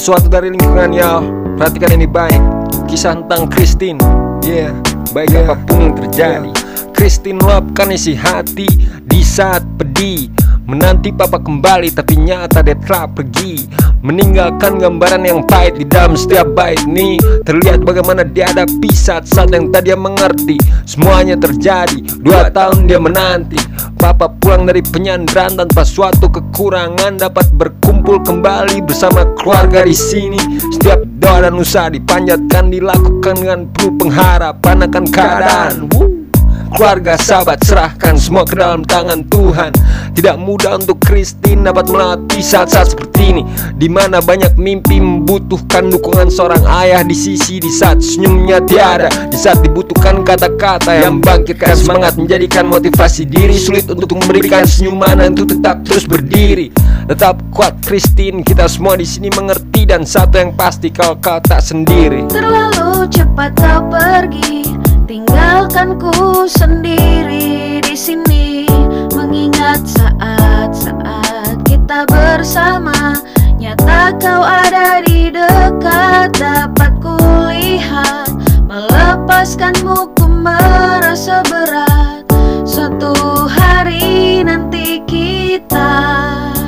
sesuatu dari lingkungan ya. Perhatikan ini baik. Kisah tentang Christine. Baik apapun yang terjadi, Christine meluapkan isi hati di saat pedih, menanti papa kembali tapi nyata dia telah pergi, meninggalkan gambaran yang pahit di dalam setiap bait nih. Terlihat bagaimana dia hadapi saat-saat yang tadi dia mengerti. Semuanya terjadi, 2 tahun dia menanti papa pulang dari penyanderaan tanpa suatu kekurangan, dapat berkumpul kembali bersama keluarga di sini. Setiap doa dan usaha dipanjatkan, dilakukan dengan penuh pengharapan akan keadaan. Keluarga, sahabat, serahkan semua ke dalam tangan Tuhan. Tidak mudah untuk Christine dapat melewati saat-saat seperti ini, di mana banyak mimpi membutuhkan dukungan seorang ayah di sisi, di saat senyumnya tiada, di saat dibutuhkan kata-kata yang bangkitkan semangat, menjadikan motivasi diri. Sulit untuk memberikan senyuman untuk tetap terus berdiri. Tetap kuat Christine, kita semua di sini mengerti, dan satu yang pasti kau tak sendiri. Terlalu cepat kau pergi, tinggalkan ku sendiri di sini, mengingat saat-saat kita bersama. Nyata kau ada di dekat, dapat kulihat. Melepaskanmu ku merasa berat. Suatu hari nanti kita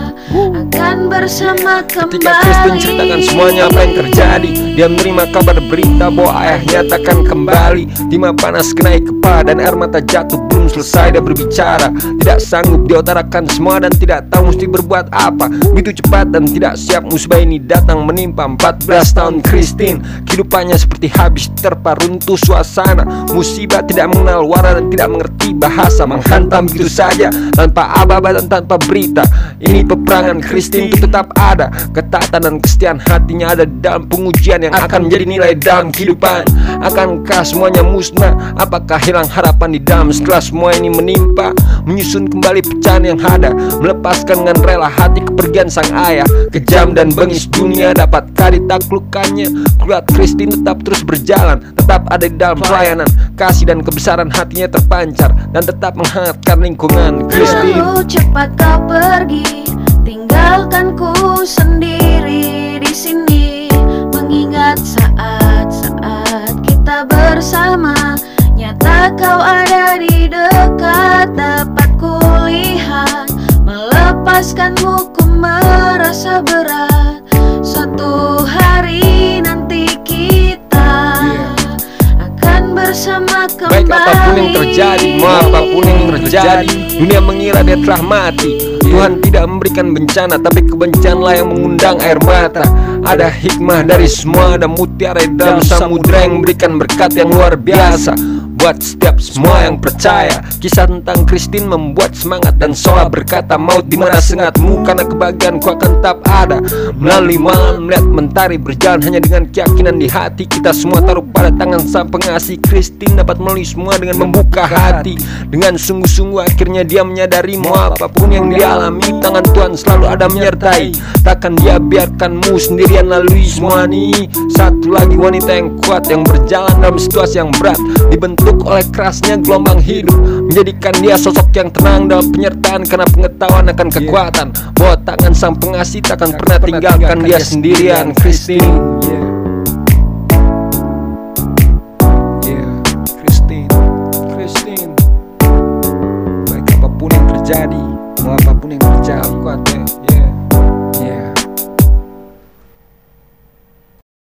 akan bersama kembali. Ketika Christine ceritakan semuanya apa yang terjadi, dia menerima kabar berita bahwa ayahnya takkan kembali. Timah panas kenai kepala dan air mata jatuh. Belum selesai dia berbicara, tidak sanggup dia utarakan semua dan tidak tahu mesti berbuat apa. Begitu cepat dan tidak siap musibah ini datang menimpa 14 tahun Christine. Kehidupannya seperti habis terpa, runtuh suasana. Musibah tidak mengenal warna dan tidak mengerti bahasa, menghantam begitu saja tanpa aba-aba dan tanpa berita. Ini peperangan Christine itu tetap ada. Ketaatan dan kesetiaan hatinya ada dalam pengujian yang akan menjadi nilai dalam kehidupan. Akankah semuanya musnah? Apakah hilang harapan di dalam setelah semua ini menimpa? Menyusun kembali pecahan yang ada, melepaskan dengan rela hati kepergian sang ayah. Kejam dan bengis dunia dapatkah ditaklukkannya? Kuat Christine tetap terus berjalan, tetap ada di dalam pelayanan. Kasih dan kebesaran hatinya terpancar dan tetap menghangatkan lingkungan Christine. Terlalu cepat kau pergi, tinggalkan ku sendiri di sini, mengingat saat-saat kita bersama. Nyata kau ada di dekat, dapat kulihat. Melepaskanmu ku merasa berat. Suatu hari nanti kita akan bersama kembali. Baik apapun yang terjadi, mau apapun yang terjadi, dunia mengira dia telah mati. Tuhan tidak memberikan bencana, tapi kebencananlah yang mengundang air mata. Ada hikmah dari semua, ada mutiara di dalam samudera yang memberikan berkat yang luar biasa buat setiap semua yang percaya. Kisah tentang Christine membuat semangat dan sola berkata, maut di mana sengatmu, karena kebahagiaanku akan tetap ada. Melalui malam melihat mentari berjalan hanya dengan keyakinan di hati. Kita semua taruh pada tangan sang pengasih. Christine dapat melalui semua dengan membuka hati. Dengan sungguh-sungguh akhirnya dia menyadari mau apapun yang dia alami, tangan Tuhan selalu ada menyertai. Takkan dia biarkanmu sendirian lalui semua ini. Satu lagi wanita yang kuat yang berjalan dalam situasi yang berat, dibentuk oleh kerasnya gelombang hidup, menjadikan dia sosok yang tenang dalam penyertaan karena pengetahuan akan kekuatan bahwa tangan sang pengasih takkan pernah tinggalkan dia sendirian. Christine, Christine, baik apapun yang terjadi, mau apapun yang terjadi, kuat ya.